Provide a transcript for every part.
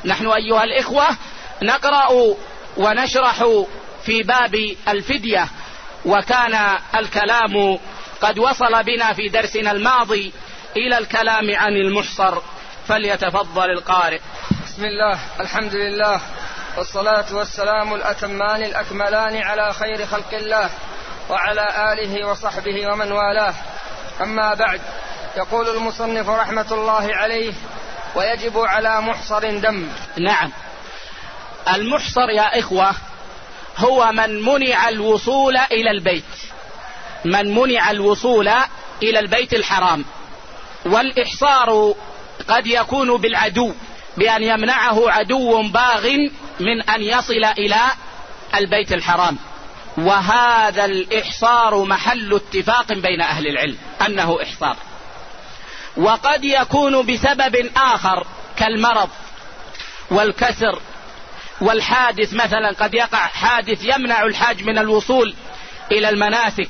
نحن أيها الإخوة نقرأ ونشرح في باب الفدية، وكان الكلام قد وصل بنا في درسنا الماضي إلى الكلام عن المحصر، فليتفضل القارئ. بسم الله، الحمد لله، والصلاة والسلام الأتمان الأكملان على خير خلق الله وعلى آله وصحبه ومن والاه، أما بعد. يقول المصنف رحمة الله عليه: ويجب على محصر دم. نعم، المحصر يا إخوة هو من منع الوصول إلى البيت، من منع الوصول إلى البيت الحرام. والإحصار قد يكون بالعدو، بأن يمنعه عدو باغ من أن يصل إلى البيت الحرام، وهذا الإحصار محل اتفاق بين أهل العلم أنه إحصار. وقد يكون بسبب آخر كالمرض والكسر والحادث، مثلا قد يقع حادث يمنع الحاج من الوصول إلى المناسك،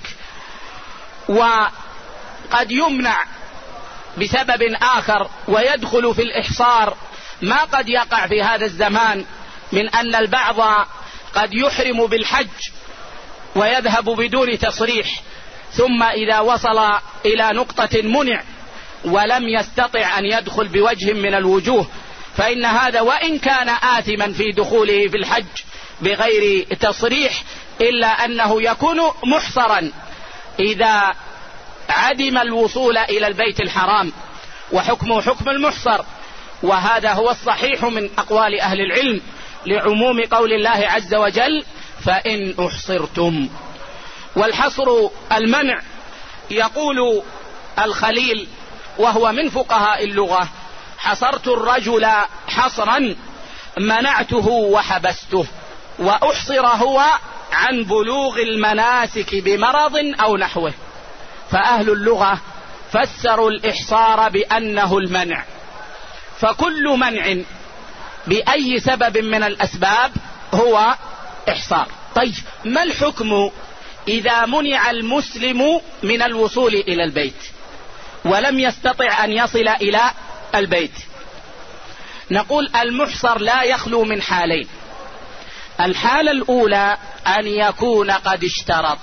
وقد يمنع بسبب آخر ويدخل في الإحصار ما قد يقع في هذا الزمان من أن البعض قد يحرم بالحج ويذهب بدون تصريح، ثم إذا وصل إلى نقطة منع ولم يستطع أن يدخل بوجه من الوجوه، فإن هذا وإن كان آثما في دخوله في الحج بغير تصريح، إلا أنه يكون محصرا إذا عدم الوصول إلى البيت الحرام، وحكمه حكم المحصر. وهذا هو الصحيح من أقوال أهل العلم لعموم قول الله عز وجل: فإن أحصرتم. والحصر المنع. يقول الخليل وهو من فقهاء اللغة: حصرت الرجل حصرا منعته وحبسته. وأحصر هو عن بلوغ المناسك بمرض أو نحوه. فأهل اللغة فسروا الإحصار بأنه المنع، فكل منع بأي سبب من الأسباب هو إحصار. طيب، ما الحكم إذا منع المسلم من الوصول إلى البيت ولم يستطع أن يصل إلى البيت؟ نقول المحصر لا يخلو من حالين. الحالة الأولى أن يكون قد اشترط،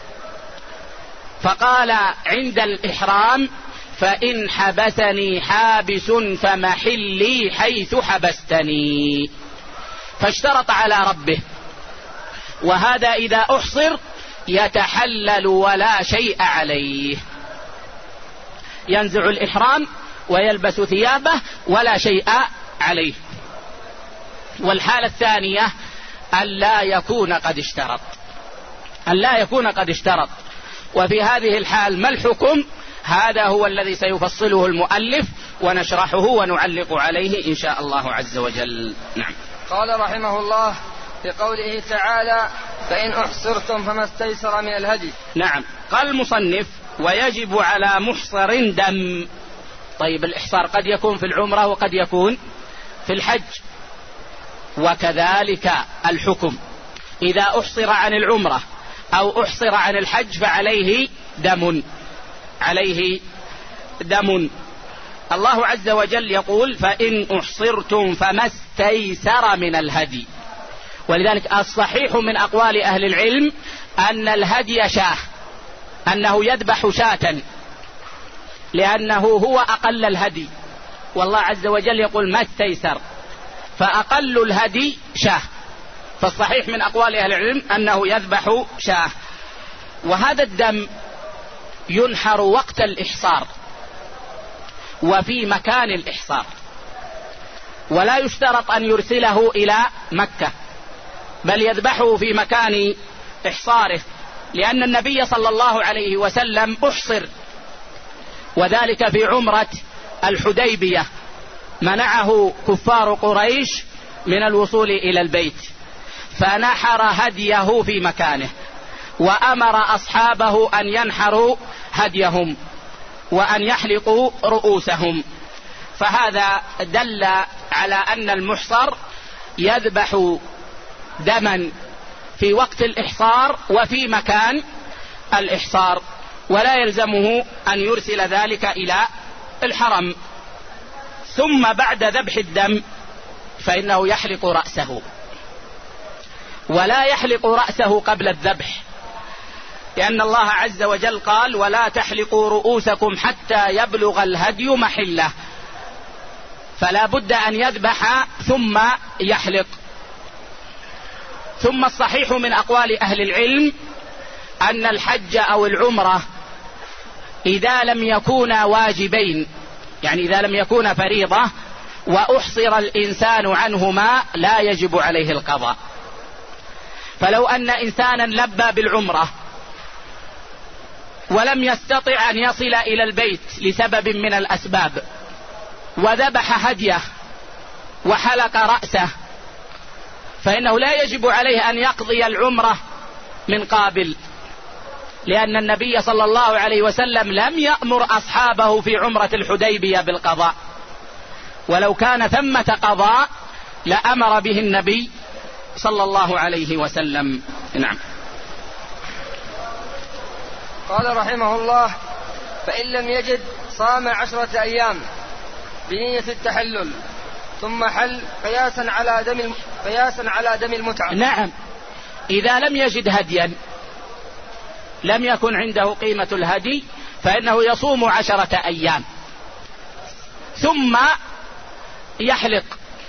فقال عند الإحرام: فإن حبسني حابس فمحلي حيث حبستني، فاشترط على ربه. وهذا إذا أحصر يتحلل ولا شيء عليه، ينزع الإحرام ويلبس ثيابه ولا شيء عليه. والحالة الثانية أن لا يكون قد اشترط، أن لا يكون قد اشترط. وفي هذه الحال ما الحكم؟ هذا هو الذي سيفصله المؤلف ونشرحه ونعلق عليه إن شاء الله عز وجل. نعم. قال رحمه الله في قوله تعالى: فإن أحصرتم فما استيسر من الهدي. نعم. قال المصنف: ويجب على محصر دم. طيب، الإحصار قد يكون في العمرة وقد يكون في الحج، وكذلك الحكم إذا أحصر عن العمرة أو أحصر عن الحج فعليه دم، عليه دم. الله عز وجل يقول: فإن أحصرتم فما استيسر من الهدي. ولذلك الصحيح من أقوال أهل العلم أن الهدي شاه، أنه يذبح شاة، لأنه هو أقل الهدي، والله عز وجل يقول ما استيسر، فأقل الهدي شاه. فالصحيح من أقوال أهل العلم أنه يذبح شاه. وهذا الدم ينحر وقت الإحصار وفي مكان الإحصار، ولا يشترط أن يرسله إلى مكة، بل يذبحه في مكان إحصاره، لأن النبي صلى الله عليه وسلم أحصر، وذلك في عمرة الحديبية، منعه كفار قريش من الوصول إلى البيت، فنحر هديه في مكانه، وأمر أصحابه أن ينحروا هديهم وأن يحلقوا رؤوسهم. فهذا دل على أن المحصر يذبح دما في وقت الإحصار وفي مكان الإحصار، ولا يلزمه أن يرسل ذلك إلى الحرم. ثم بعد ذبح الدم فإنه يحلق رأسه، ولا يحلق رأسه قبل الذبح، لأن الله عز وجل قال: ولا تحلقوا رؤوسكم حتى يبلغ الهدي محله، فلا بد أن يذبح ثم يحلق. ثم الصحيح من أقوال أهل العلم أن الحج أو العمرة إذا لم يكونا واجبين، يعني إذا لم يكونا فريضة وأحصر الإنسان عنهما، لا يجب عليه القضاء. فلو أن إنسانا لبى بالعمرة ولم يستطع أن يصل إلى البيت لسبب من الأسباب، وذبح هديه وحلق رأسه، فإنه لا يجب عليه أن يقضي العمرة من قابل، لأن النبي صلى الله عليه وسلم لم يأمر أصحابه في عمرة الحديبية بالقضاء، ولو كان ثمة قضاء لأمر به النبي صلى الله عليه وسلم. نعم. قال رحمه الله: فإن لم يجد صام 10 أيام بنية التحلل ثم حل قياسا على دم المتعة. نعم، إذا لم يجد هديا، لم يكن عنده قيمة الهدي، فإنه يصوم 10 أيام ثم يحلق.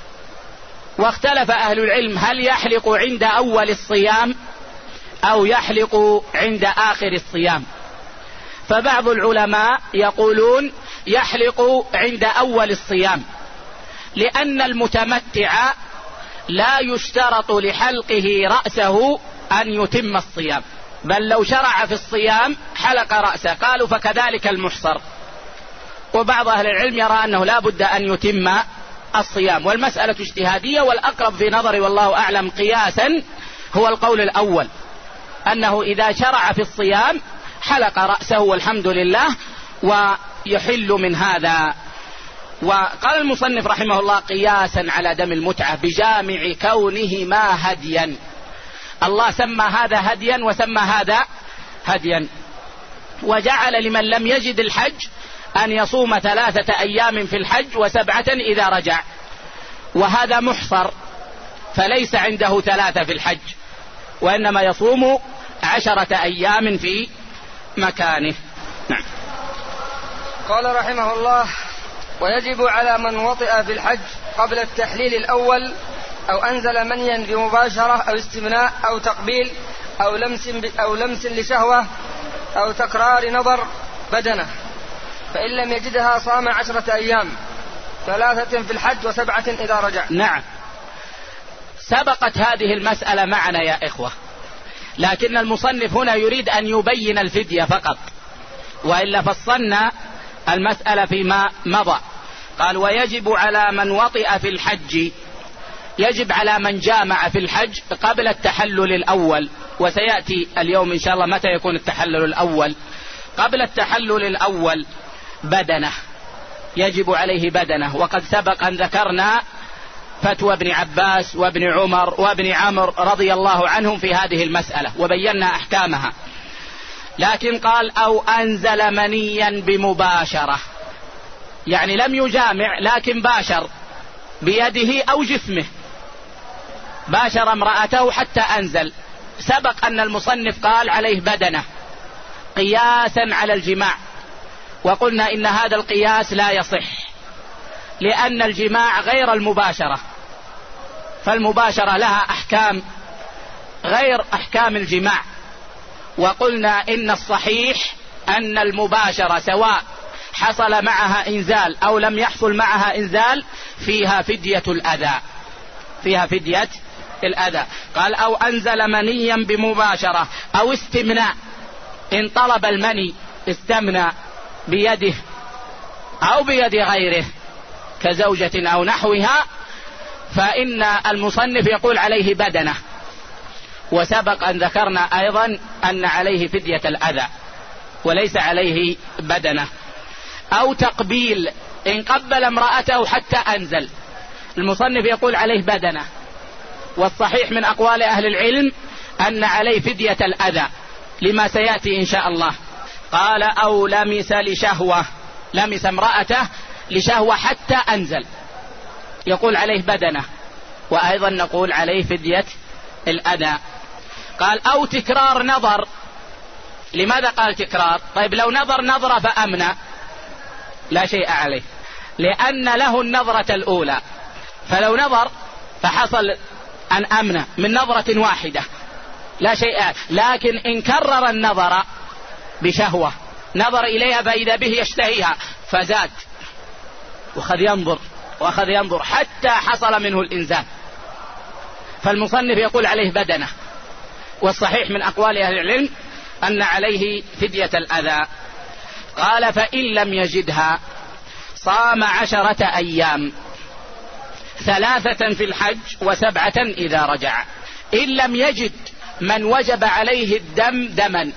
واختلف أهل العلم هل يحلق عند أول الصيام أو يحلق عند آخر الصيام. فبعض العلماء يقولون يحلق عند أول الصيام، لأن المتمتع لا يشترط لحلقه رأسه أن يتم الصيام، بل لو شرع في الصيام حلق رأسه. قالوا فكذلك المحصر. وبعض أهل العلم يرى أنه لا بد أن يتم الصيام، والمسألة اجتهادية، والأقرب في نظري والله أعلم قياسا هو القول الأول، أنه إذا شرع في الصيام حلق رأسه والحمد لله ويحل من هذا. وقال المصنف رحمه الله: قياسا على دم المتعة بجامع كونهما هديا. الله سمى هذا هديا وسمى هذا هديا، وجعل لمن لم يجد الحج أن يصوم 3 أيام في الحج و7 إذا رجع، وهذا محصر، فليس عنده 3 في الحج، وإنما يصوم 10 أيام في مكانه. نعم. قال رحمه الله: ويجب على من وطئ في الحج قبل التحليل الأول أو أنزل منيا بمباشرة أو استمناء أو تقبيل أو لمس لشهوة أو تكرار نظر بدنه، فإن لم يجدها صام 10 أيام 3 في الحج و7 إذا رجع. نعم، سبقت هذه المسألة معنا يا إخوة، لكن المصنف هنا يريد أن يبين الفدية فقط، وإلا فصلنا المسألة فيما مضى. قال: ويجب على من وطئ في الحج، يجب على من جامع في الحج قبل التحلل الأول، وسيأتي اليوم إن شاء الله متى يكون التحلل الأول. قبل التحلل الأول بدنه، يجب عليه بدنه، وقد سبق أن ذكرنا فتوى ابن عباس وابن عمر وابن عمرو رضي الله عنهم في هذه المسألة وبينا أحكامها. لكن قال: أو أنزل منيا بمباشرة، يعني لم يجامع لكن باشر بيده أو جسمه، باشر امرأته حتى أنزل. سبق أن المصنف قال عليه بدنه قياسا على الجماع، وقلنا إن هذا القياس لا يصح، لأن الجماع غير المباشرة، فالمباشرة لها أحكام غير أحكام الجماع. وقلنا إن الصحيح أن المباشرة سواء حصل معها إنزال أو لم يحصل معها إنزال فيها فدية الأذى، فيها فدية الأذى. قال: أو أنزل منيا بمباشرة أو استمناء، إن طلب المني استمنى بيده أو بيد غيره كزوجة أو نحوها، فإن المصنف يقول عليه بدنه. وسبق أن ذكرنا أيضا أن عليه فدية الأذى وليس عليه بدنه. أو تقبيل، إن قبل امرأته حتى أنزل، المصنف يقول عليه بدنه. والصحيح من أقوال أهل العلم أن عليه فدية الأذى لما سيأتي إن شاء الله. قال: أو لمس لشهوة، لمس امرأته لشهوة حتى أنزل، يقول عليه بدنه. وأيضا نقول عليه فدية الأذى. قال أو تكرار نظر. لماذا قال تكرار؟ طيب لو نظر نظرة فأمنى لا شيء عليه، لأن له النظرة الأولى، فلو نظر فحصل أن أمنى من نظرة واحدة لا شيء عليه. لكن إن كرر النظر بشهوة، نظر إليها فإذا به يشتهيها فزاد وأخذ ينظر حتى حصل منه الإنزال، فالمصنف يقول عليه بدنة. والصحيح من أقوال أهل العلم أن عليه فدية الأذى. قال فإن لم يجدها صام 10 أيام، 3 في الحج و7 إذا رجع. إن لم يجد من وجب عليه الدم دما،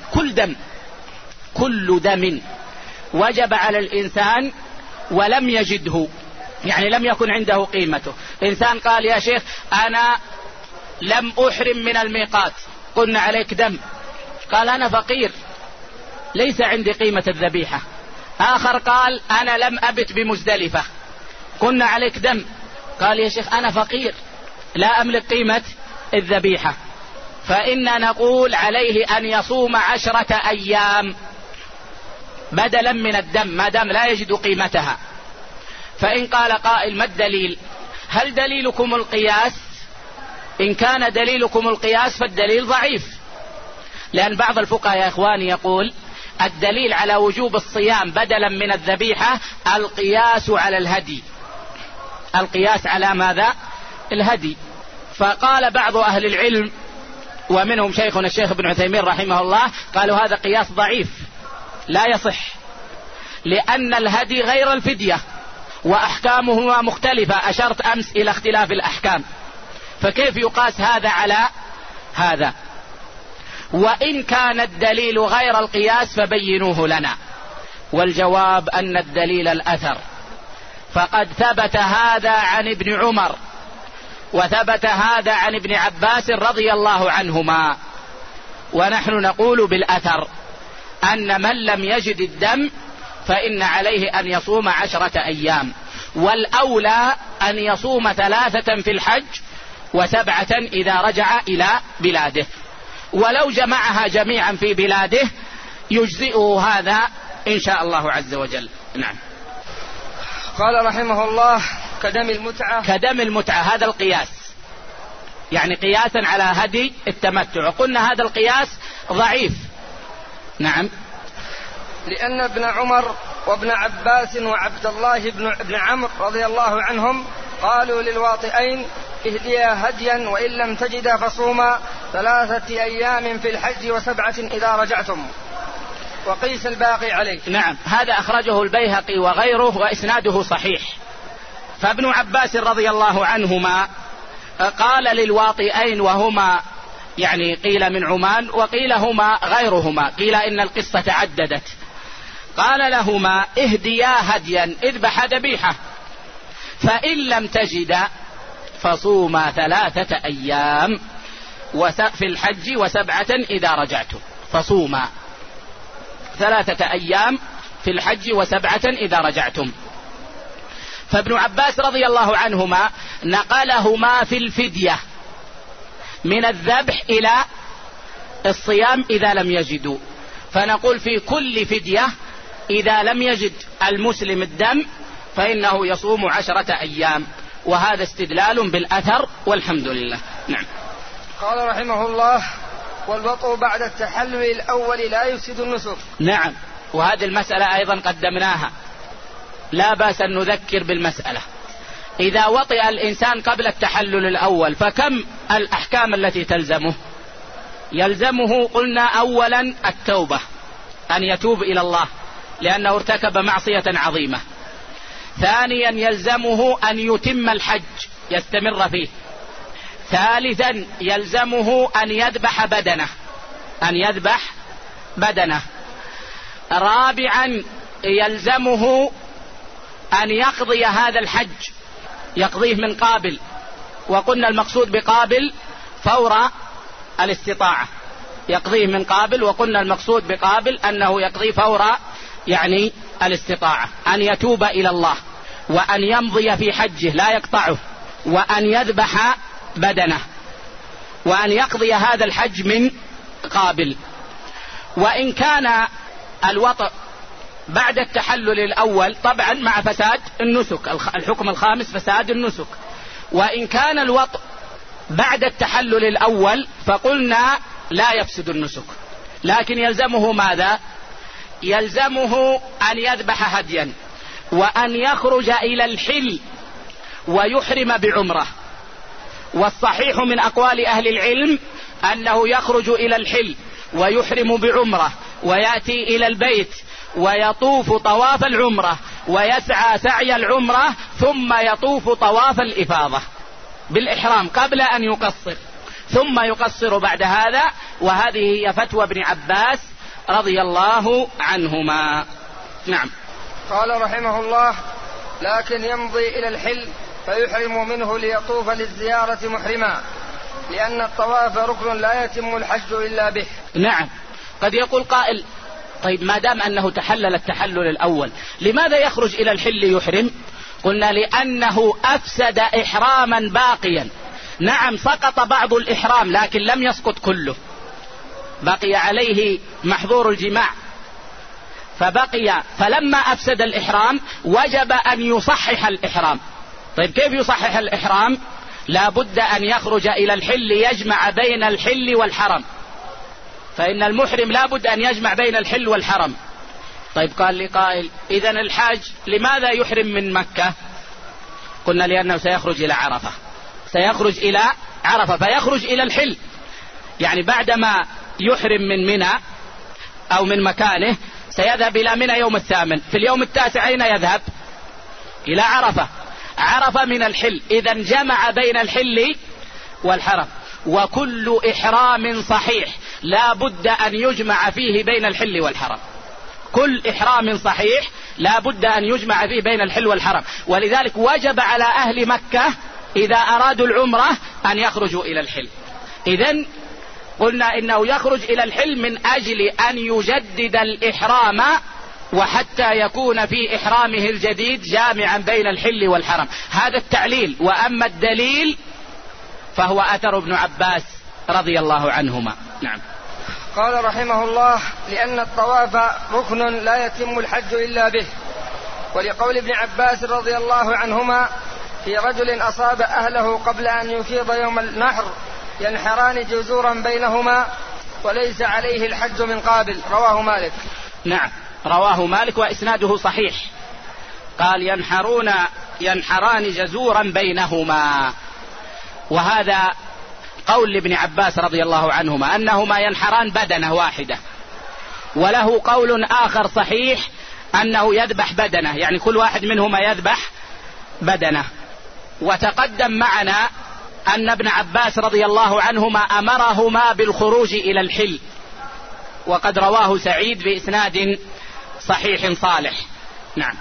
كل دم وجب على الإنسان ولم يجده، يعني لم يكن عنده قيمته. إنسان قال يا شيخ أنا لم أحرم من الميقات، قلنا عليك دم، قال أنا فقير ليس عندي قيمة الذبيحة. آخر قال أنا لم أبت بمزدلفة، قلنا عليك دم، قال يا شيخ أنا فقير لا أملك قيمة الذبيحة، فإن نقول عليه أن يصوم 10 أيام بدلا من الدم ما دام لا يجد قيمتها. فإن قال قائل ما الدليل؟ هل دليلكم القياس؟ إن كان دليلكم القياس فالدليل ضعيف، لأن بعض الفقهاء يا إخواني يقول الدليل على وجوب الصيام بدلا من الذبيحة القياس على الهدي، القياس على ماذا؟ الهدي. فقال بعض أهل العلم ومنهم شيخنا الشيخ ابن عثيمين رحمه الله قالوا هذا قياس ضعيف لا يصح، لأن الهدي غير الفدية وأحكامهما مختلفة، أشرت أمس إلى اختلاف الأحكام، فكيف يقاس هذا على هذا؟ وإن كان الدليل غير القياس فبينوه لنا. والجواب أن الدليل الأثر، فقد ثبت هذا عن ابن عمر وثبت هذا عن ابن عباس رضي الله عنهما. ونحن نقول بالأثر أن من لم يجد الدم فإن عليه أن يصوم 10 أيام، والأولى أن يصوم 3 في الحج و7 إذا رجع إلى بلاده، ولو جمعها جميعا في بلاده يجزئه هذا إن شاء الله عز وجل. نعم. قال رحمه الله كدم المتعة هذا القياس، يعني قياسا على هدي التمتع، قلنا هذا القياس ضعيف. نعم. لأن ابن عمر وابن عباس وعبد الله بن عمرو رضي الله عنهم قالوا للواطئين اهديا هديا وإن لم تجدا فصوما 3 أيام في الحج و7 إذا رجعتم، وقيس الباقي عليه. نعم، هذا أخرجه البيهقي وغيره وإسناده صحيح. فابن عباس رضي الله عنهما قال للواطئين وهما يعني قيل من عمان وقيل هما غيرهما، قيل إن القصة تعددت، قال لهما اهديا هديا، اذبح ذبيحة، فإن لم تجد فصوما 3 أيام في الحج و7 إذا رجعتم، فصوما 3 أيام في الحج و7 إذا رجعتم. فابن عباس رضي الله عنهما نقلهما في الفدية من الذبح إلى الصيام إذا لم يجدوا، فنقول في كل فدية إذا لم يجد المسلم الدم فإنه يصوم 10 أيام، وهذا استدلال بالأثر والحمد لله. نعم. قال رحمه الله والوطء بعد التحلل الأول لا يفسد النسك. نعم، وهذه المسألة أيضا قدمناها، لا بأس أن نذكر بالمسألة. إذا وطئ الإنسان قبل التحلل الأول فكم الأحكام التي تلزمه؟ يلزمه قلنا أولا التوبة، أن يتوب إلى الله لأنه ارتكب معصية عظيمة. ثانيا يلزمه أن يتم الحج يستمر فيه. ثالثا يلزمه أن يذبح بدنه. رابعا يلزمه أن يقضي هذا الحج، يقضيه من قابل، وقلنا المقصود بقابل فور الاستطاعة، يقضيه من قابل، وقلنا المقصود بقابل أنه يقضي فور يعني الاستطاعة. أن يتوب إلى الله وأن يمضي في حجه لا يقطعه، وأن يذبح بدنه وأن يقضي هذا الحج من قابل. وإن كان الوطء بعد التحلل الأول طبعا مع فساد النسك، الحكم الخامس فساد النسك. وإن كان الوطء بعد التحلل الأول فقلنا لا يفسد النسك، لكن يلزمه ماذا؟ يلزمه أن يذبح هديا وأن يخرج إلى الحل ويحرم بعمرة. والصحيح من أقوال أهل العلم أنه يخرج إلى الحل ويحرم بعمرة ويأتي إلى البيت ويطوف طواف العمرة ويسعى سعي العمرة ثم يطوف طواف الإفاضة بالإحرام قبل أن يقصر، ثم يقصر بعد هذا. وهذه هي فتوى ابن عباس رضي الله عنهما. نعم. قال رحمه الله: لكن يمضي إلى الحل فيحرم منه ليطوف للزيارة محرما، لأن الطواف ركن لا يتم الحج إلا به. نعم. قد يقول قائل: طيب ما دام أنه تحلل التحلل الأول لماذا يخرج إلى الحل يحرم؟ قلنا لأنه أفسد إحراما باقيا. نعم سقط بعض الإحرام لكن لم يسقط كله، بقي عليه محظور الجماع فبقي، فلما أفسد الإحرام وجب أن يصحح الإحرام. طيب كيف يصحح الإحرام؟ لا بد أن يخرج إلى الحل يجمع بين الحل والحرم، فإن المحرم لا بد أن يجمع بين الحل والحرم. طيب قال لي قائل: إذن الحاج لماذا يحرم من مكة؟ قلنا لأنه سيخرج إلى عرفة، سيخرج إلى عرفة فيخرج إلى الحل، يعني بعدما يحرم من منى أو من مكانه سيذهب إلى منى يوم الثامن، في اليوم التاسع أين يذهب؟ إلى عرفة، عرفة من الحل، إذن جمع بين الحل والحرم. وكل إحرام صحيح لا بد أن يجمع فيه بين الحل والحرم، كل إحرام صحيح لا بد أن يجمع فيه بين الحل والحرم. ولذلك وجب على أهل مكة إذا أرادوا العمرة أن يخرجوا إلى الحل. إذن قلنا إنه يخرج إلى الحل من أجل أن يجدد الإحرام وحتى يكون في إحرامه الجديد جامعا بين الحل والحرم. هذا التعليل. وأما الدليل فهو أثر ابن عباس رضي الله عنهما. نعم. قال رحمه الله: لأن الطواف ركن لا يتم الحج إلا به. ولقول ابن عباس رضي الله عنهما: في رجل أصاب أهله قبل أن يفيض يوم النحر ينحران جزورا بينهما وليس عليه الحج من قابل. رواه مالك. نعم رواه مالك وإسناده صحيح. قال ينحران جزورا بينهما، وهذا قول لابن عباس رضي الله عنهما أنهما ينحران بدنة واحدة. وله قول آخر صحيح أنه يذبح بدنة، يعني كل واحد منهما يذبح بدنة. وتقدم معنا أن ابن عباس رضي الله عنهما أمرهما بالخروج إلى الحل، وقد رواه سعيد بإسناد صحيح صالح. نعم.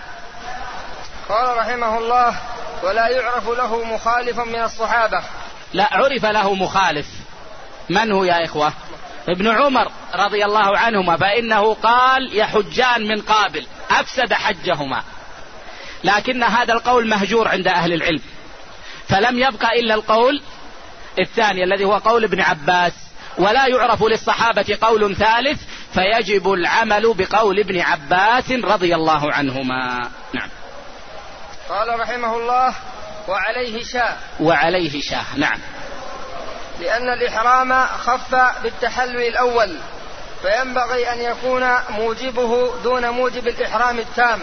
قال رحمه الله: ولا يعرف له مخالف من الصحابة. لا عرف له مخالف. من هو يا إخوة؟ ابن عمر رضي الله عنهما، فإنه قال يحجان من قابل، أفسد حجهما. لكن هذا القول مهجور عند أهل العلم، فلم يبقى إلا القول الثاني الذي هو قول ابن عباس. ولا يعرف للصحابة قول ثالث، فيجب العمل بقول ابن عباس رضي الله عنهما. نعم. قال رحمه الله: وعليه شاه. وعليه شاه. نعم. لأن الإحرام خف بالتحلل الأول، فينبغي أن يكون موجبه دون موجب الإحرام التام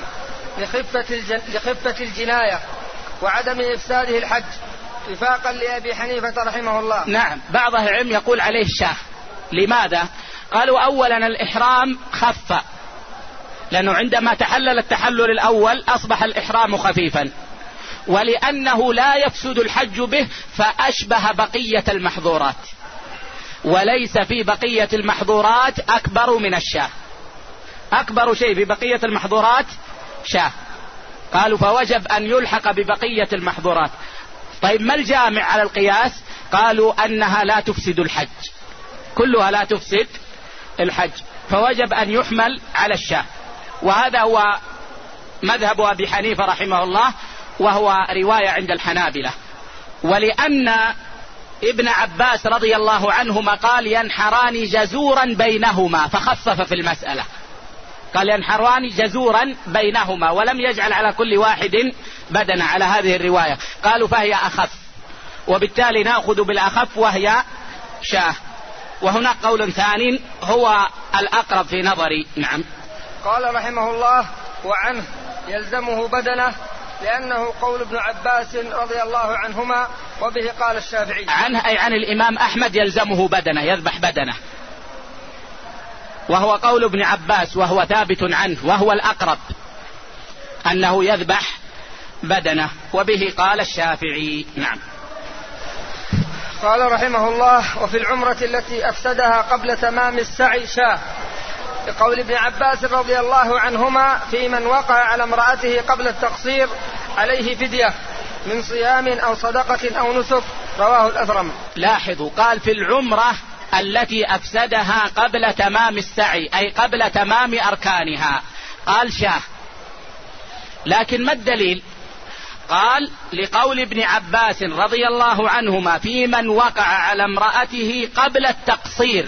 لخفة الجناية وعدم إفساده الحج، اتفاقا لأبي حنيفة رحمه الله. نعم. بعض أهل العلم يقول عليه شاه. لماذا؟ قالوا أولا الإحرام خف، لأنه عندما تحلل التحلل الأول أصبح الإحرام خفيفا، ولأنه لا يفسد الحج به فأشبه بقية المحظورات، وليس في بقية المحظورات أكبر من الشاه. أكبر شيء في بقية المحظورات شاه. قالوا فوجب أن يلحق ببقية المحظورات. طيب ما الجامع على القياس؟ قالوا أنها لا تفسد الحج، كلها لا تفسد الحج، فوجب أن يحمل على الشاه. وهذا هو مذهب أبي حنيفة رحمه الله، وهو رواية عند الحنابلة. ولأن ابن عباس رضي الله عنهما قال ينحران جزورا بينهما فخفف في المسألة، قال ينحران جزورا بينهما ولم يجعل على كل واحد بدنة على هذه الرواية، قالوا فهي أخف، وبالتالي نأخذ بالأخف وهي شاه. وهناك قول ثاني هو الأقرب في نظري. نعم. قال رحمه الله: وعنه يلزمه بدنة، لأنه قول ابن عباس رضي الله عنهما، وبه قال الشافعي. عنه أي عن الإمام أحمد يلزمه بدنة، يذبح بدنة، وهو قول ابن عباس وهو ثابت عنه، وهو الأقرب أنه يذبح بدنة، وبه قال الشافعي. نعم. قال رحمه الله: وفي العمرة التي أفسدها قبل تمام السعي شاه، لقول ابن عباس رضي الله عنهما: في من وقع على امرأته قبل التقصير عليه فدية من صيام أو صدقة أو نسك، رواه الأثرم. لاحظوا، قال في العمرة التي أفسدها قبل تمام السعي، أي قبل تمام أركانها، قال شاه. لكن ما الدليل؟ قال لقول ابن عباس رضي الله عنهما: في من وقع على امرأته قبل التقصير.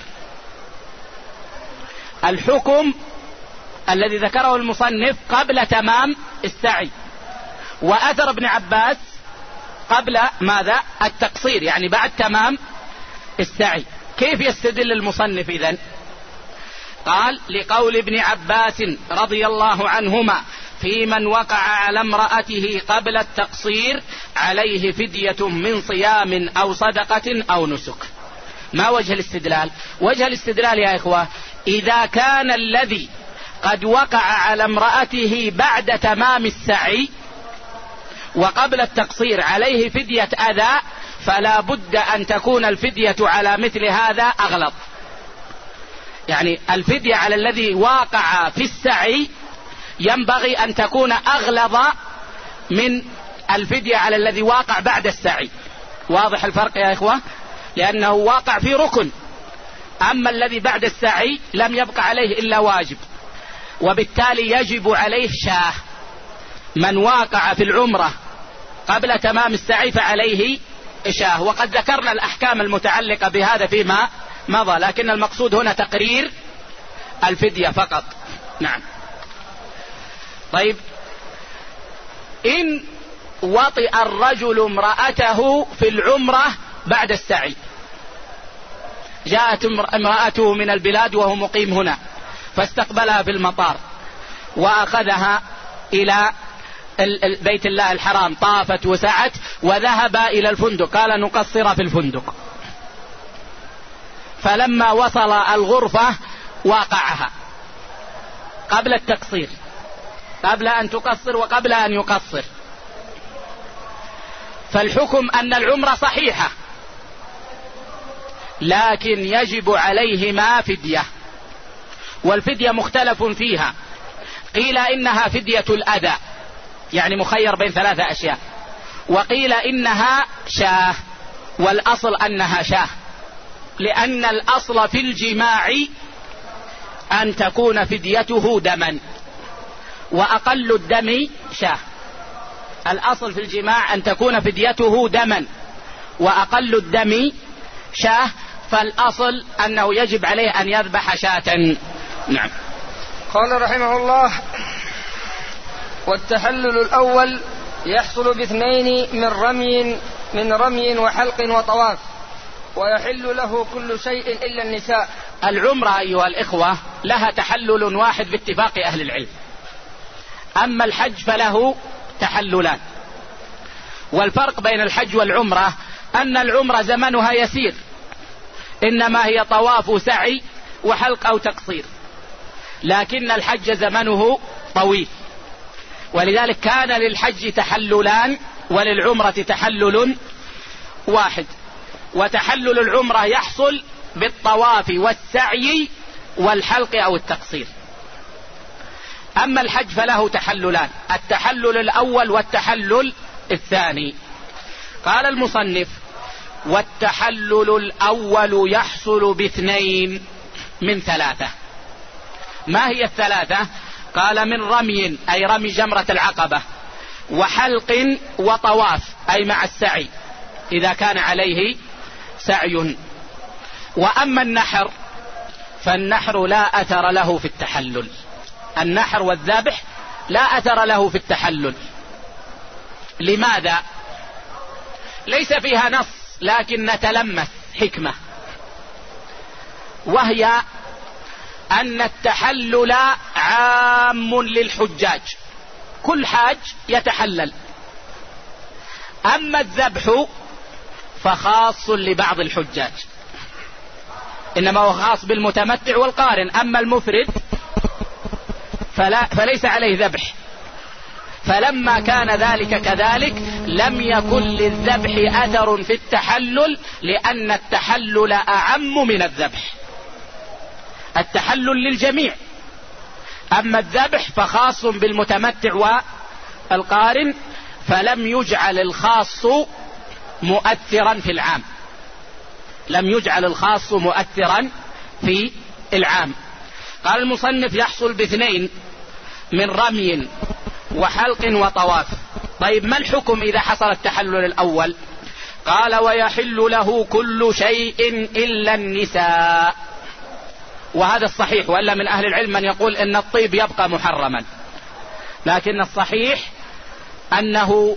الحكم الذي ذكره المصنف قبل تمام السعي، وأثر ابن عباس قبل ماذا؟ التقصير، يعني بعد تمام السعي. كيف يستدل المصنف إذن؟ قال لقول ابن عباس رضي الله عنهما: في من وقع على امرأته قبل التقصير عليه فدية من صيام أو صدقة أو نسك. ما وجه الاستدلال؟ وجه الاستدلال يا إخوة: إذا كان الذي قد وقع على امرأته بعد تمام السعي وقبل التقصير عليه فدية أذى، فلا بد أن تكون الفدية على مثل هذا أغلظ. يعني الفدية على الذي واقع في السعي ينبغي أن تكون أغلظ من الفدية على الذي واقع بعد السعي. واضح الفرق يا إخوة؟ لأنه واقع في ركن، أما الذي بعد السعي لم يبقى عليه إلا واجب، وبالتالي يجب عليه شاه. من واقع في العمرة قبل تمام السعي فعليه شاه، وقد ذكرنا الأحكام المتعلقة بهذا فيما مضى، لكن المقصود هنا تقرير الفدية فقط. نعم. طيب، إن وطئ الرجل امرأته في العمرة بعد السعي، جاءت امرأته من البلاد وهو مقيم هنا، فاستقبلها في المطار وأخذها إلى بيت الله الحرام، طافت وسعت وذهب إلى الفندق، قال نقصر في الفندق، فلما وصل الغرفة واقعها قبل التقصير، قبل أن تقصر وقبل أن يقصر، فالحكم أن العمرة صحيحة، لكن يجب عليهما فدية، والفدية مختلف فيها. قيل إنها فدية الأذى، يعني مخير بين ثلاثة أشياء، وقيل إنها شاه، والأصل أنها شاه، لأن الأصل في الجماع أن تكون فديته دما، وأقل الدم شاه. الأصل في الجماع أن تكون فديته دما، وأقل الدم شاه، فالأصل أنه يجب عليه أن يذبح شاة. نعم. قال رحمه الله: والتحلل الأول يحصل باثنين من رمي وحلق وطواف، ويحل له كل شيء إلا النساء. العمرة أيها الإخوة لها تحلل واحد باتفاق أهل العلم، أما الحج فله تحللان. والفرق بين الحج والعمرة أن العمرة زمنها يسير، إنما هي طواف وسعي وحلق أو تقصير، لكن الحج زمنه طويل، ولذلك كان للحج تحللان وللعمرة تحلل واحد. وتحلل العمرة يحصل بالطواف والسعي والحلق أو التقصير، أما الحج فله تحللان، التحلل الأول والتحلل الثاني. قال المصنف: والتحلل الأول يحصل باثنين من ثلاثة. ما هي الثلاثة؟ قال: من رمي، أي رمي جمرة العقبة، وحلق وطواف، أي مع السعي، إذا كان عليه سعي. وأما النحر فالنحر لا أثر له في التحلل، النحر والذبح لا أثر له في التحلل. لماذا؟ ليس فيها نص لكن نتلمس حكمة، وهي أن التحلل عام للحجاج، كل حاج يتحلل. أما الذبح فخاص لبعض الحجاج، إنما هو خاص بالمتمتع والقارن. أما المفرد فليس عليه ذبح. فلما كان ذلك كذلك لم يكن للذبح أثر في التحلل، لأن التحلل أعم من الذبح، التحلل للجميع. أما الذبح فخاص بالمتمتع والقارن، فلم يجعل الخاص مؤثرا في العام، لم يجعل الخاص مؤثرا في العام. قال المصنف يحصل باثنين من رمي وحلق وطواف. طيب ما الحكم إذا حصل التحلل الأول؟ قال ويحل له كل شيء إلا النساء، وهذا الصحيح، وإلا من أهل العلم من يقول إن الطيب يبقى محرما، لكن الصحيح أنه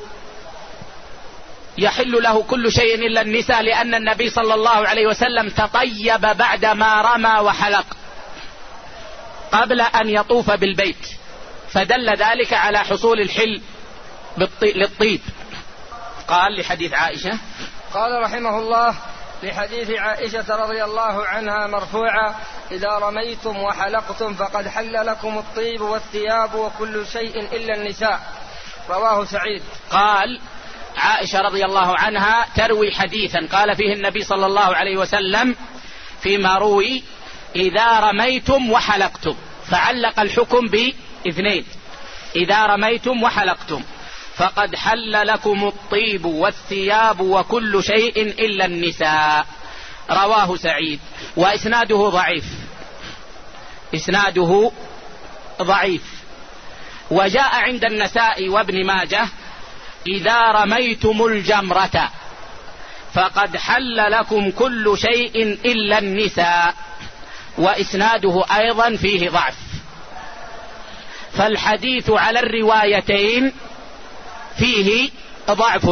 يحل له كل شيء إلا النساء، لأن النبي صلى الله عليه وسلم تطيب بعدما رمى وحلق قبل أن يطوف بالبيت، فدل ذلك على حصول الحل للطيب. قال لحديث عائشة، قال رحمه الله لحديث عائشة رضي الله عنها مرفوعا: إذا رميتم وحلقتم فقد حل لكم الطيب والثياب وكل شيء إلا النساء. رواه سعيد. قال عائشة رضي الله عنها تروي حديثا قال فيه النبي صلى الله عليه وسلم فيما روي: إذا رميتم وحلقتم، فعلق الحكم باثنين: إذا رميتم وحلقتم فقد حل لكم الطيب والثياب وكل شيء إلا النساء. رواه سعيد. وإسناده ضعيف، إسناده ضعيف. وجاء عند النسائي وابن ماجه: إذا رميتم الجمرة فقد حل لكم كل شيء إلا النساء، وإسناده أيضا فيه ضعف. فالحديث على الروايتين فيه ضعف،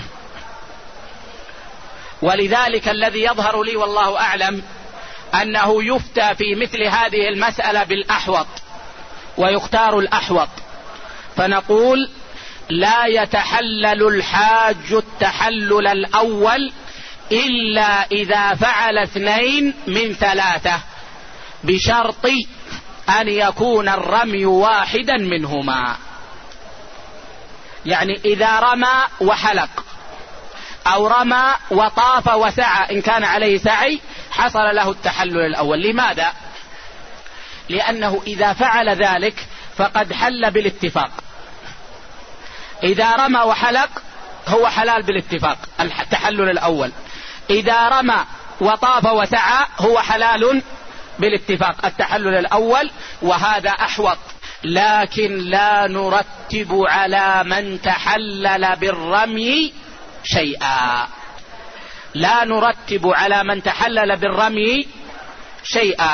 ولذلك الذي يظهر لي والله أعلم أنه يفتى في مثل هذه المسألة بالأحوط، ويختار الأحوط، فنقول: لا يتحلل الحاج التحلل الأول إلا إذا فعل 2 من 3 بشرط أن يكون الرمي واحدا منهما. يعني إذا رمى وحلق أو رمى وطاف وسعى، إن كان عليه سعي حصل له التحلل الأول. لماذا؟ لأنه إذا فعل ذلك فقد حل بالاتفاق. إذا رمى وحلق هو حلال بالاتفاق التحلل الأول، إذا رمى وطاف وسعى هو حلال بالاتفاق التحلل الأول، وهذا أحوط. لكن لا نرتب على من تحلل بالرمي شيئا، لا نرتب على من تحلل بالرمي شيئا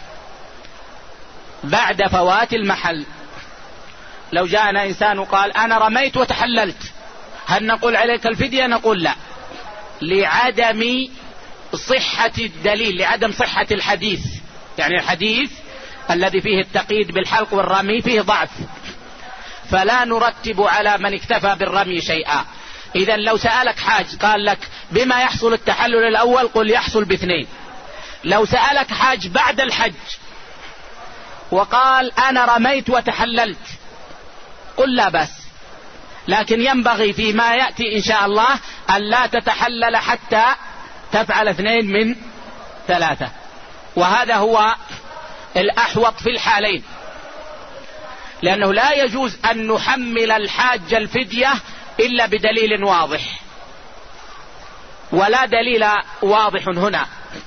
بعد فوات المحل. لو جاءنا إنسان وقال: أنا رميت وتحللت، هل نقول عليك الفدية؟ نقول لا، لعدم صحة الدليل، لعدم صحة الحديث. يعني الحديث الذي فيه التقييد بالحلق والرمي فيه ضعف، فلا نرتب على من اكتفى بالرمي شيئا. إذا لو سألك حاج قال لك: بما يحصل التحلل الأول؟ قل: يحصل ب2. لو سألك حاج بعد الحج وقال: أنا رميت وتحللت، قل: لا بأس، لكن ينبغي فيما يأتي إن شاء الله أن لا تتحلل حتى تفعل 2 من 3. وهذا هو الأحوط في الحالين، لأنه لا يجوز أن نحمل الحاج الفدية إلا بدليل واضح، ولا دليل واضح هنا،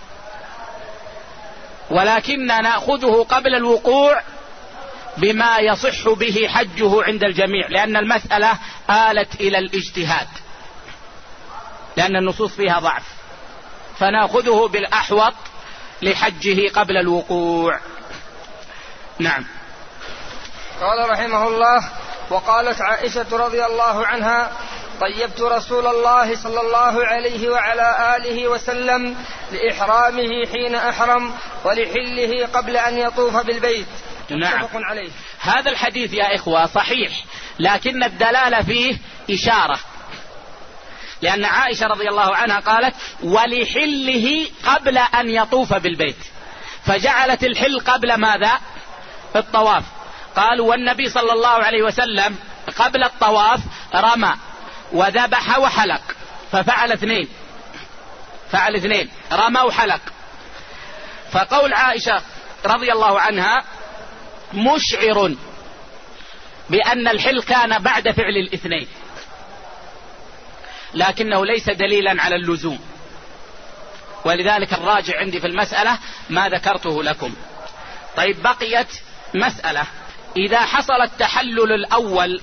ولكن نأخذه قبل الوقوع بما يصح به حجه عند الجميع، لأن المسألة آلت إلى الاجتهاد. لأن النصوص فيها ضعف، فنأخذه بالأحوط لحجه قبل الوقوع. نعم. قال رحمه الله: وقالت عائشة رضي الله عنها: طيبت رسول الله صلى الله عليه وعلى آله وسلم لإحرامه حين أحرم ولحله قبل أن يطوف بالبيت. نعم. متفق عليه. هذا الحديث يا إخوة صحيح، لكن الدلالة فيه إشارة، لأن عائشة رضي الله عنها قالت: ولحله قبل أن يطوف بالبيت، فجعلت الحل قبل ماذا؟ الطواف. قالوا: والنبي صلى الله عليه وسلم قبل الطواف رمى وذبح وحلق، ففعل اثنين، رمى وحلق. فقول عائشة رضي الله عنها مشعر بأن الحل كان بعد فعل الاثنين، لكنه ليس دليلا على اللزوم، ولذلك الراجع عندي في المسألة ما ذكرته لكم. طيب، بقيت مسألة: إذا حصل التحلل الأول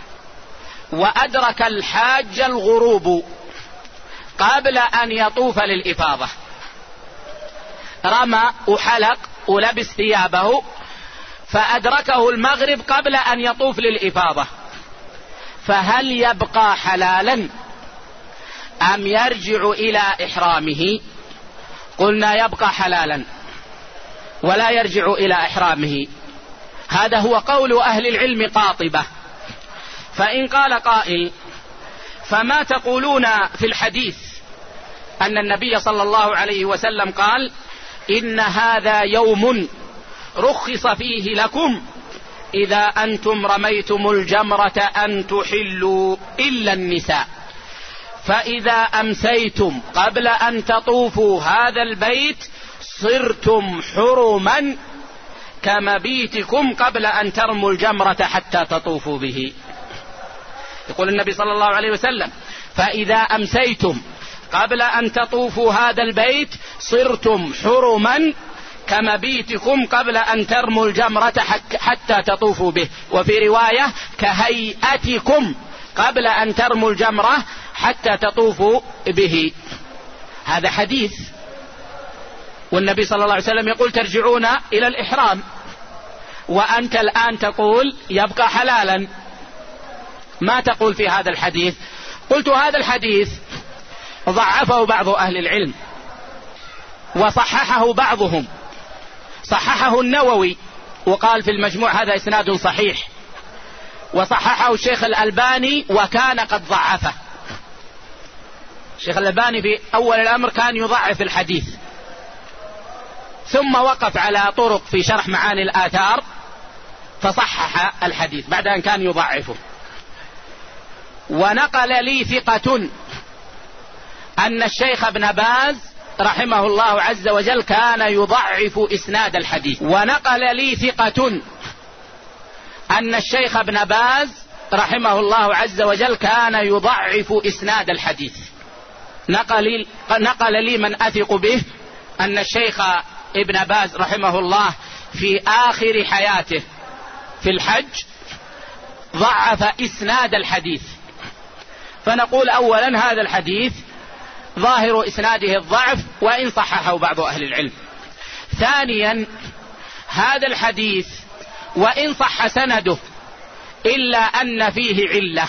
وأدرك الحاج الغروب قبل أن يطوف للإفاضة، رمى وحلق ولبس ثيابه، فأدركه المغرب قبل أن يطوف للإفاضة، فهل يبقى حلالا أم يرجع إلى إحرامه؟ قلنا يبقى حلالا ولا يرجع إلى إحرامه. هذا هو قول أهل العلم قاطبة. فإن قال قائل: فما تقولون في الحديث أن النبي صلى الله عليه وسلم قال: إن هذا يوم رخص فيه لكم إذا أنتم رميتم الجمرة أن تحلوا إلا النساء، فإذا أمسيتم قبل أن تطوفوا هذا البيت صرتم حرما كمبيتكم قبل أن ترموا الجمرة حتى تطوفوا به. يقول النبي صلى الله عليه وسلم: فإذا أمسيتم قبل أن تطوفوا هذا البيت صرتم حرما كمبيتكم قبل أن ترموا الجمرة حتى تطوفوا به، وفي رواية كهيئتكم قبل أن ترموا الجمرة حتى تطوفوا به. هذا حديث، والنبي صلى الله عليه وسلم يقول: ترجعون إلى الإحرام، وأنت الآن تقول يبقى حلالا. ما تقول في هذا الحديث؟ قلت: هذا الحديث ضعفه بعض أهل العلم وصححه بعضهم، صححه النووي وقال في المجموع هذا إسناد صحيح، وصححه الشيخ الألباني وكان قد ضعفه. الشيخ الألباني في أول الأمر كان يضعف الحديث، ثم وقف على طرق في شرح معاني الآثار فصحح الحديث بعد أن كان يضعفه. ونقل لي ثقة أن الشيخ ابن باز رحمه الله عز وجل كان يضعف إسناد الحديث. ونقل لي ثقة أن الشيخ ابن باز رحمه الله عز وجل كان يضعف إسناد الحديث. نقل لي من أثق به أن الشيخ ابن باز رحمه الله في آخر حياته في الحج ضعف إسناد الحديث. فنقول: أولا هذا الحديث ظاهر إسناده الضعف وإن صححه بعض أهل العلم. ثانيا، هذا الحديث وإن صح سنده إلا أن فيه علة،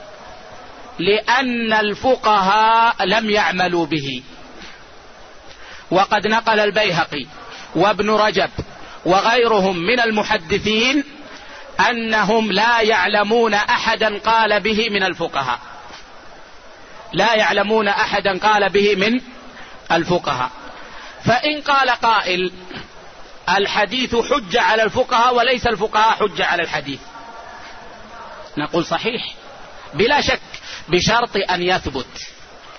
لأن الفقهاء لم يعملوا به. وقد نقل البيهقي وابن رجب وغيرهم من المحدثين أنهم لا يعلمون أحدا قال به من الفقهاء، لا يعلمون أحدا قال به من الفقهاء. فإن قال قائل: الحديث حجة على الفقهاء وليس الفقهاء حجة على الحديث، نقول: صحيح بلا شك، بشرط أن يثبت،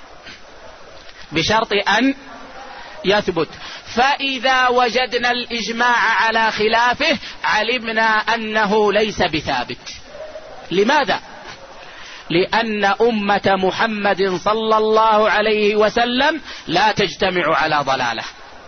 بشرط أن يثبت. فإذا وجدنا الإجماع على خلافه علمنا أنه ليس بثابت. لماذا؟ لأن أمة محمد صلى الله عليه وسلم لا تجتمع على ضلالة.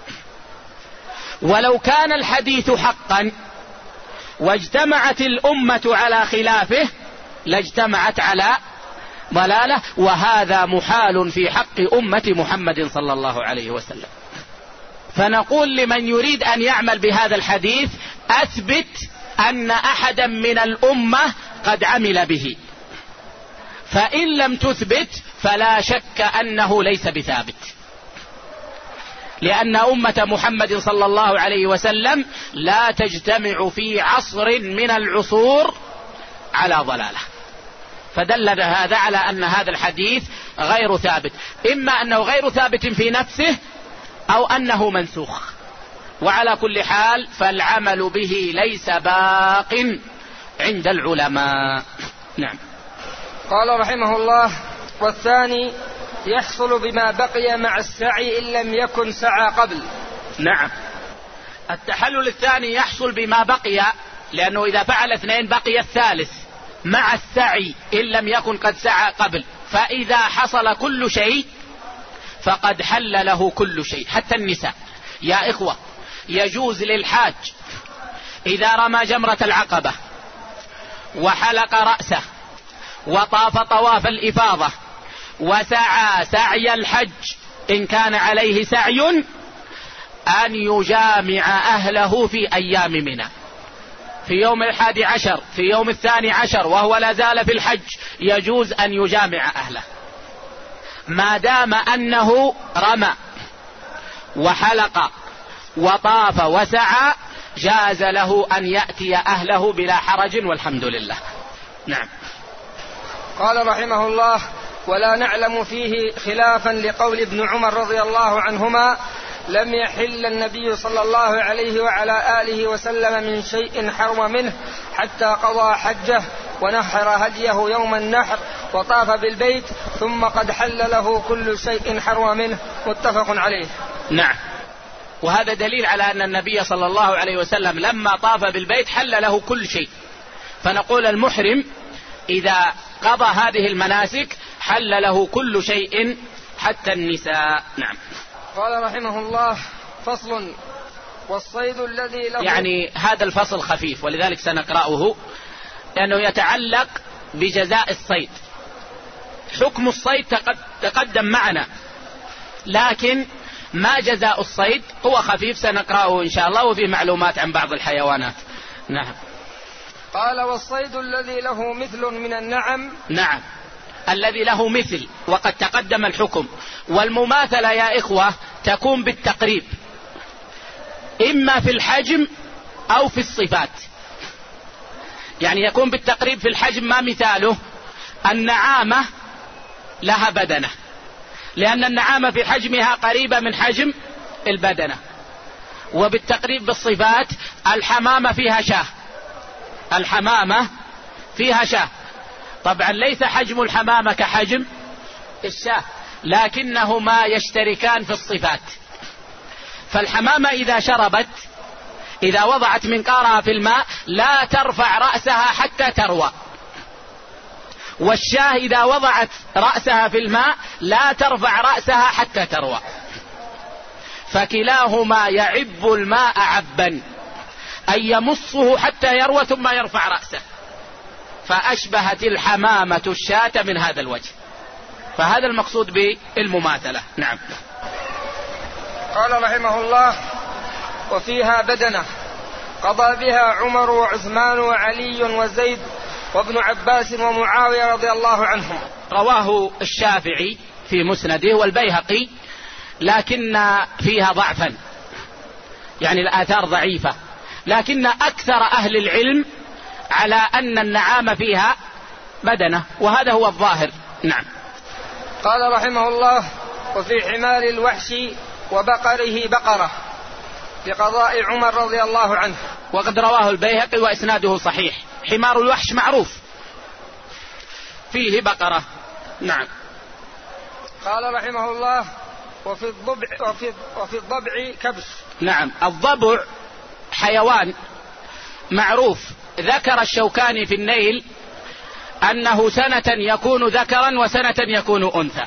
ولو كان الحديث حقا واجتمعت الأمة على خلافه لاجتمعت على ضلالة، وهذا محال في حق أمة محمد صلى الله عليه وسلم. فنقول لمن يريد أن يعمل بهذا الحديث: أثبت أن أحدا من الأمة قد عمل به، فإن لم تثبت فلا شك أنه ليس بثابت، لأن أمة محمد صلى الله عليه وسلم لا تجتمع في عصر من العصور على ضلالة. فدل هذا على أن هذا الحديث غير ثابت، إما أنه غير ثابت في نفسه أو أنه منسوخ. وعلى كل حال فالعمل به ليس باق عند العلماء. نعم. قال رحمه الله: والثاني يحصل بما بقي مع السعي إن لم يكن سعى قبل. نعم، التحلل الثاني يحصل بما بقي، لأنه إذا فعل اثنين بقي الثالث مع السعي إن لم يكن قد سعى قبل، فإذا حصل كل شيء فقد حل له كل شيء، حتى النساء. يا إخوة، يجوز للحاج إذا رمى جمرة العقبة وحلق رأسه وطاف طواف الإفاضة وسعى سعي الحج إن كان عليه سعي أن يجامع أهله في أيام منى، في يوم 11، في يوم 12 وهو لا زال في الحج، يجوز أن يجامع أهله ما دام أنه رمى وحلق وطاف وسعى، جاز له أن يأتي أهله بلا حرج والحمد لله. نعم. قال رحمه الله: ولا نعلم فيه خلافا لقول ابن عمر رضي الله عنهما: لم يحل النبي صلى الله عليه وعلى آله وسلم من شيء حرم منه حتى قضى حجه ونحر هديه يوم النحر وطاف بالبيت ثم قد حل له كل شيء حرم منه. متفق عليه. نعم، وهذا دليل على أن النبي صلى الله عليه وسلم لما طاف بالبيت حل له كل شيء. فنقول المحرم إذا قضى هذه المناسك حل له كل شيء حتى النساء. نعم. قال رحمه الله: فصل: والصيد الذي له، يعني هذا الفصل خفيف ولذلك سنقرأه لأنه يتعلق بجزاء الصيد. حكم الصيد تقدم معنا، لكن ما جزاء الصيد هو خفيف، سنقرأه إن شاء الله وفيه معلومات عن بعض الحيوانات. نعم. قال: والصيد الذي له مثل من النعم. نعم، الذي له مثل، وقد تقدم الحكم. والمماثلة يا إخوة تكون بالتقريب، إما في الحجم أو في الصفات. يعني يكون بالتقريب في الحجم. ما مثاله؟ النعامة لها بدنة، لأن النعامة في حجمها قريبة من حجم البدنة. وبالتقريب بالصفات الحمامة فيها شاه، الحمامة فيها شاه. طبعا ليس حجم الحمامة كحجم الشاه، لكنهما يشتركان في الصفات. فالحمامة إذا شربت، إذا وضعت منقارها في الماء لا ترفع رأسها حتى تروى، والشاه إذا وضعت رأسها في الماء لا ترفع رأسها حتى تروى، فكلاهما يعب الماء عبا، أي يمصه حتى يروى ثم يرفع رأسه. فأشبهت الحمامة الشاة من هذا الوجه، فهذا المقصود بالمماثلة. نعم. قال رحمه الله: وفيها بدنة قضى بها عمر وعثمان وعلي وزيد وابن عباس ومعاوية رضي الله عنهم. رواه الشافعي في مسنده والبيهقي، لكن فيها ضعفا، يعني الآثار ضعيفة، لكن أكثر أهل العلم على أن النعام فيها بدنة، وهذا هو الظاهر. نعم. قال رحمه الله: وفي حمار الوحش وبقره بقرة بقضاء عمر رضي الله عنه. وقد رواه البيهقي وإسناده صحيح. حمار الوحش معروف، فيه بقرة. نعم. قال رحمه الله: وفي الضبع كبش. نعم، الضبع حيوان معروف. ذكر الشوكاني في النيل أنه سنة يكون ذكرا وسنة يكون أنثى.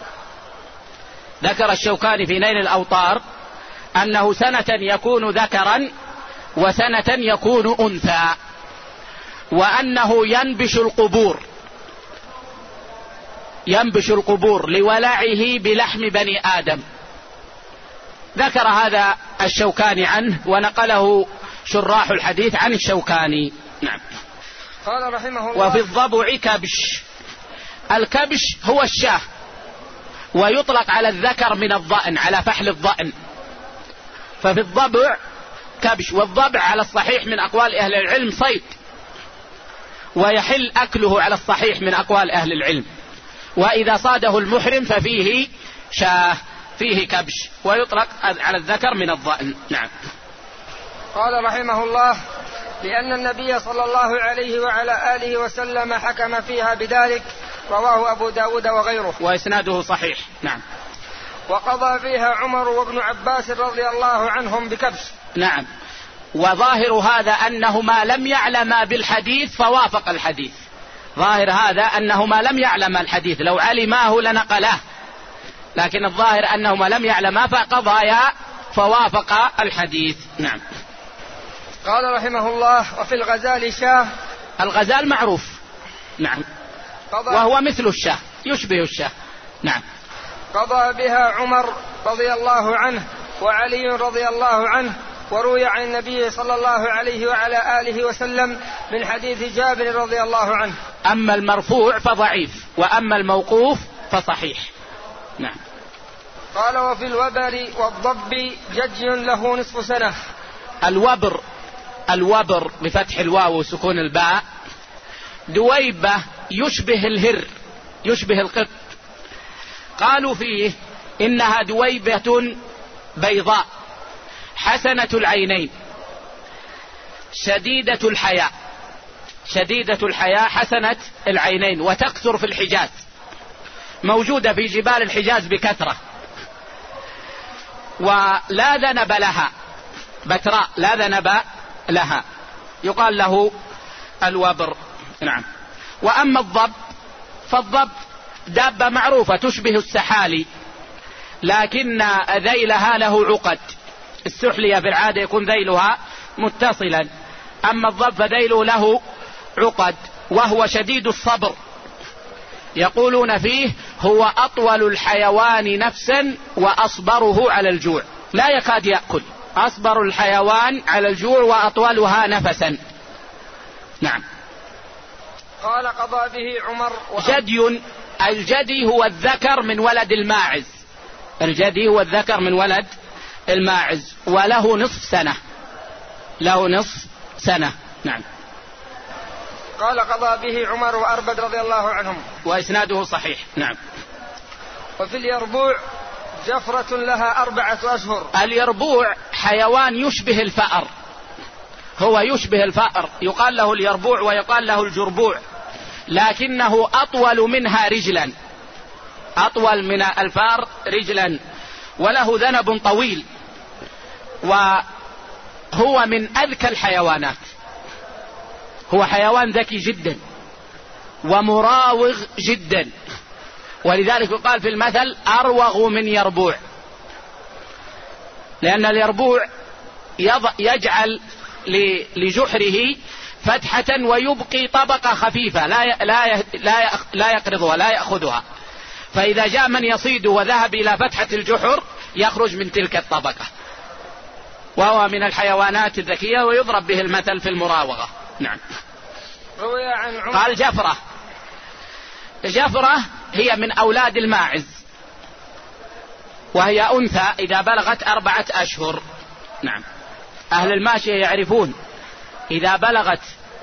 ذكر الشوكاني في نيل الأوطار أنه سنة يكون ذكرا وسنة يكون أنثى، وأنه ينبش القبور، ينبش القبور لولعه بلحم بني آدم. ذكر هذا الشوكاني عنه ونقله شراح الحديث عن الشوكاني. نعم. قال رحمه الله: وفي الضبع كبش. الكبش هو الشاه، ويطلق على الذكر من الضأن، على فحل الضأن، ففي الضبع كبش. والضبع على الصحيح من أقوال أهل العلم صيد، ويحل أكله على الصحيح من أقوال أهل العلم. وإذا صاده المحرم ففيه شاه، فيه كبش، ويطلق على الذكر من الضأن. نعم. قال رحمه الله: لأن النبي صلى الله عليه وعلى آله وسلم حكم فيها بذلك، رواه أبو داود وغيره، وإسناده صحيح. نعم. وقضى فيها عمر وابن عباس رضي الله عنهم بكبش. نعم. وظاهر هذا أنهما لم يعلما بالحديث فوافق الحديث. ظاهر هذا أنهما لم يعلما الحديث، لو علماه لنقله، لكن الظاهر أنهما لم يعلما فقضايا فوافق الحديث. نعم. قال رحمه الله: وفي الغزال شاه. الغزال معروف. نعم. وهو مثل الشاه، يشبه الشاه. نعم. قضى بها عمر رضي الله عنه وعلي رضي الله عنه، وروي عن النبي صلى الله عليه وعلى آله وسلم من حديث جابر رضي الله عنه. أما المرفوع فضعيف، وأما الموقوف فصحيح. نعم. قال: وفي الوبر والضب جدي له نصف سنة. الوبر بفتح الواو وسكون الباء دويبة يشبه الهر، يشبه القط. قالوا فيه إنها دويبة بيضاء حسنة العينين شديدة الحياء حسنة العينين، وتكثر في الحجاز، موجودة في جبال الحجاز بكثرة، ولا ذنب لها، بتراء لا ذنب لها، يقال له الوبر. نعم. وأما الضب فالضب دابة معروفة تشبه السحالي، لكن ذيلها له عقد. السحلية في العادة يكون ذيلها متصلا، أما الضب فذيله له عقد، وهو شديد الصبر. يقولون فيه هو أطول الحيوان نفسا وأصبره على الجوع، لا يكاد يأكل، أصبر الحيوان على الجوع وأطولها نفسا. نعم. قال: قضى به عمر جدي. الجدي هو الذكر من ولد الماعز، الجدي هو الذكر من ولد الماعز، وله نصف سنة، له نصف سنة. نعم. قال: قضى به عمر وأربد رضي الله عنهم، وإسناده صحيح. نعم. وفي اليربوع جفرة لها 4 أشهر. اليربوع حيوان يشبه الفأر، هو يشبه الفأر، يقال له اليربوع ويقال له الجربوع، لكنه أطول منها رجلا، أطول من الفأر رجلا، وله ذنب طويل، وهو من أذكى الحيوانات، هو حيوان ذكي جدا ومراوغ جدا، ولذلك يقال في المثل أروغ من يربوع، لأن اليربوع يجعل لجحره فتحة ويبقي طبقة خفيفة لا يقرضها لا يأخذها، فإذا جاء من يصيد وذهب إلى فتحة الجحر يخرج من تلك الطبقة، وهو من الحيوانات الذكية ويضرب به المثل في المراوغة. نعم. روي عن عمر. قال جفرة هي من أولاد الماعز، وهي أنثى إذا بلغت 4 أشهر. نعم. أهل الماشية يعرفون إذا بلغت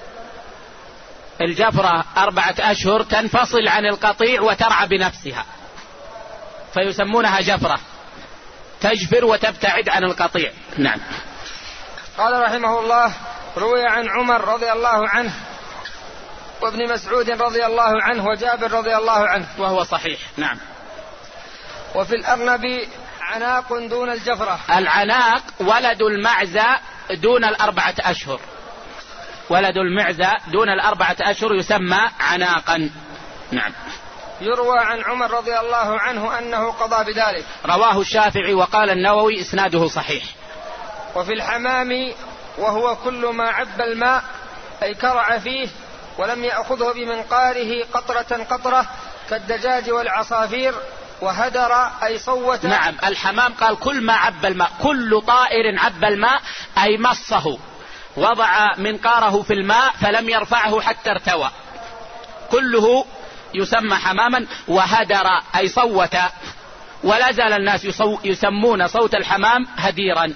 الجفرة 4 أشهر تنفصل عن القطيع وترعى بنفسها، فيسمونها جفرة، تجفر وتبتعد عن القطيع. نعم. قال رحمه الله: روي عن عمر رضي الله عنه وابن مسعود رضي الله عنه وجابر رضي الله عنه، وهو صحيح. نعم. وفي الأرنب عناق دون الجفرة. العناق ولد المعزة دون 4 أشهر، ولد المعزة دون 4 أشهر يسمى عناقا. نعم. يروى عن عمر رضي الله عنه أنه قضى بذلك، رواه الشافعي وقال النووي إسناده صحيح. وفي الحمام وهو كل ما عب الماء أي كرع فيه ولم يأخذه بمنقاره قطرة كالدجاج والعصافير، وهدر أي صوت. نعم، الحمام قال كل ما عب الماء، كل طائر عب الماء أي مصه، وضع منقاره في الماء فلم يرفعه حتى ارتوى، كله يسمى حماما. وهدر أي صوت، ولا زال الناس يسمون صوت الحمام هديرا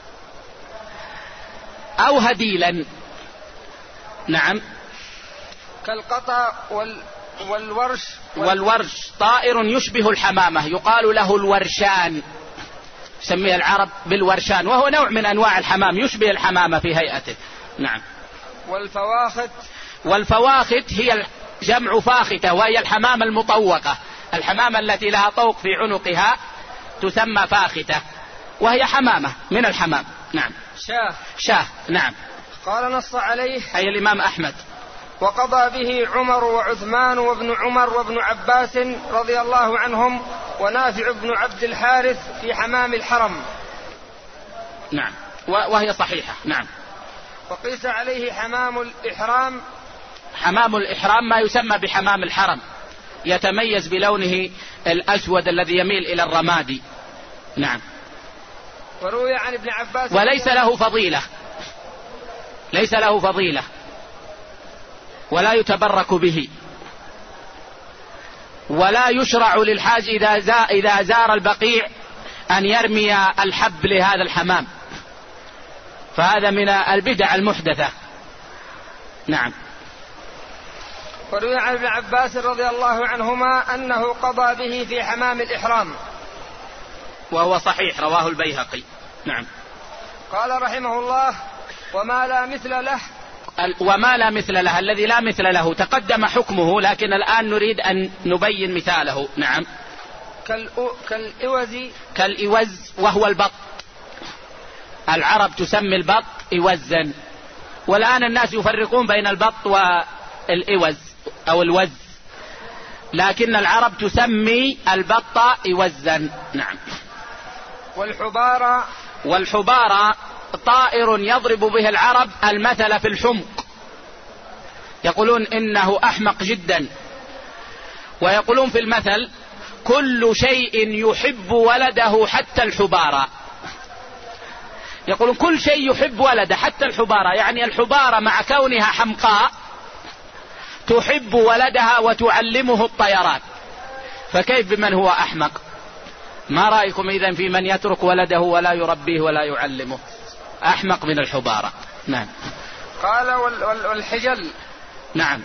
أو هديلا. نعم. كالقطا والورش طائر يشبه الحمامة، يقال له الورشان، يسميه العرب بالورشان، وهو نوع من أنواع الحمام، يشبه الحمامة في هيئته. نعم. والفواخت هي جمع فاختة، وهي الحمامة المطوقة، الحمامة التي لها طوق في عنقها تسمى فاختة، وهي حمامة من الحمام. نعم. شاه. نعم. قال نص عليه أي الإمام أحمد. وقضى به عمر وعثمان وابن عمر وابن عباس رضي الله عنهم ونافع بن عبد الحارث في حمام الحرم. نعم، وهي صحيحة. نعم. وقيس عليه حمام الإحرام. حمام الإحرام ما يسمى بحمام الحرم، يتميز بلونه الأسود الذي يميل إلى الرمادي. نعم. وروي عن ابن عباس وليس له فضيلة، ليس له فضيلة ولا يتبرك به، ولا يشرع للحاج إذا زار البقيع أن يرمي الحب لهذا الحمام، فهذا من البدع المحدثة. نعم. وروي عن ابن عباس رضي الله عنهما أنه قضى به في حمام الإحرام، وهو صحيح، رواه البيهقي. نعم. قال رحمه الله وما لا مثل له. وما لا مثل له، الذي لا مثل له تقدم حكمه، لكن الآن نريد أن نبين مثاله. نعم. كالإوز وهو البط، العرب تسمي البط إوزا، والآن الناس يفرقون بين البط والإوز أو الوز، لكن العرب تسمي البط إوزا. نعم. والحبارة طائر يضرب به العرب المثل في الحمق، يقولون إنه أحمق جدا، ويقولون في المثل كل شيء يحب ولده حتى الحبارة، يقولون كل شيء يحب ولده حتى الحبارة، يعني الحبارة مع كونها حمقاء تحب ولدها وتعلمه الطيران، فكيف بمن هو أحمق؟ ما رأيكم إذن في من يترك ولده ولا يربيه ولا يعلمه؟ أحمق من الحبارة. نعم. قال والحجل. نعم.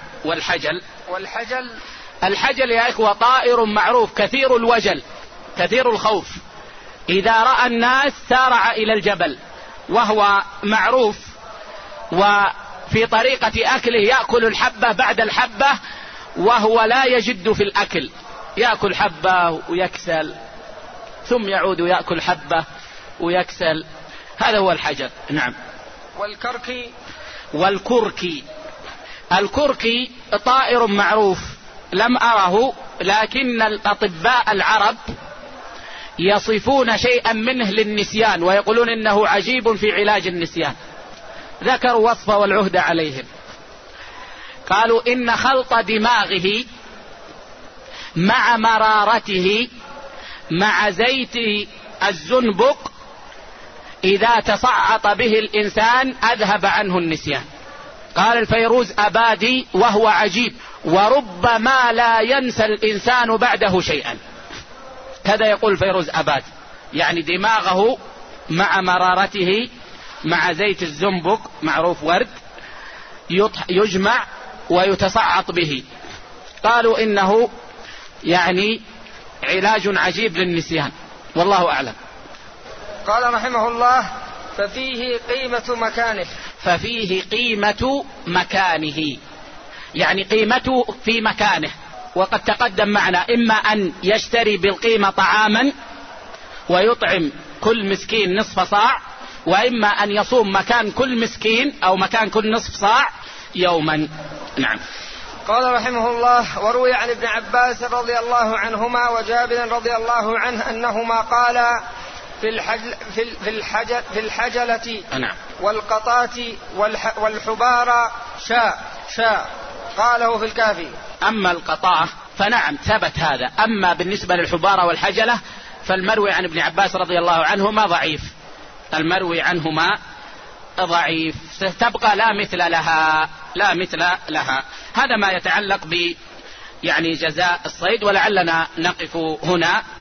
الحجل يا إخوة طائر معروف كثير الوجل كثير الخوف، إذا رأى الناس سارع إلى الجبل، وهو معروف، وفي طريقة أكله يأكل الحبة بعد الحبة، وهو لا يجد في الأكل، يأكل حبة ويكسل ثم يعود يأكل حبة ويكسل، هذا هو الحجر. نعم. الكركي طائر معروف لم أره، لكن الأطباء العرب يصفون شيئا منه للنسيان، ويقولون إنه عجيب في علاج النسيان، ذكروا وصفه والعهد عليهم، قالوا إن خلط دماغه مع مرارته مع زيت الزنبق إذا تصعط به الإنسان أذهب عنه النسيان. قال الفيروز أبادي وهو عجيب، وربما لا ينسى الإنسان بعده شيئا، هذا يقول الفيروز أبادي، يعني دماغه مع مرارته مع زيت الزنبق معروف ورد يجمع ويتصعط به، قالوا إنه يعني علاج عجيب للنسيان، والله أعلم. قال رحمه الله ففيه قيمة مكانه، يعني قيمته في مكانه، وقد تقدم معنا إما أن يشتري بالقيمة طعاما ويطعم كل مسكين نصف صاع، وإما أن يصوم مكان كل مسكين أو مكان كل نصف صاع يوما. نعم. قال رحمه الله وروي عن ابن عباس رضي الله عنهما وجابر رضي الله عنه أنهما قالا في الحجلة والقطاة والحبارة شاء قاله في الكافي. أما القطاة فنعم ثبت هذا. أما بالنسبة للحبارة والحجلة فالمروي عن ابن عباس رضي الله عنهما ضعيف، المروي عنهما ضعيف، ستبقى لا مثل لها. هذا ما يتعلق ب يعني جزاء الصيد، ولعلنا نقف هنا.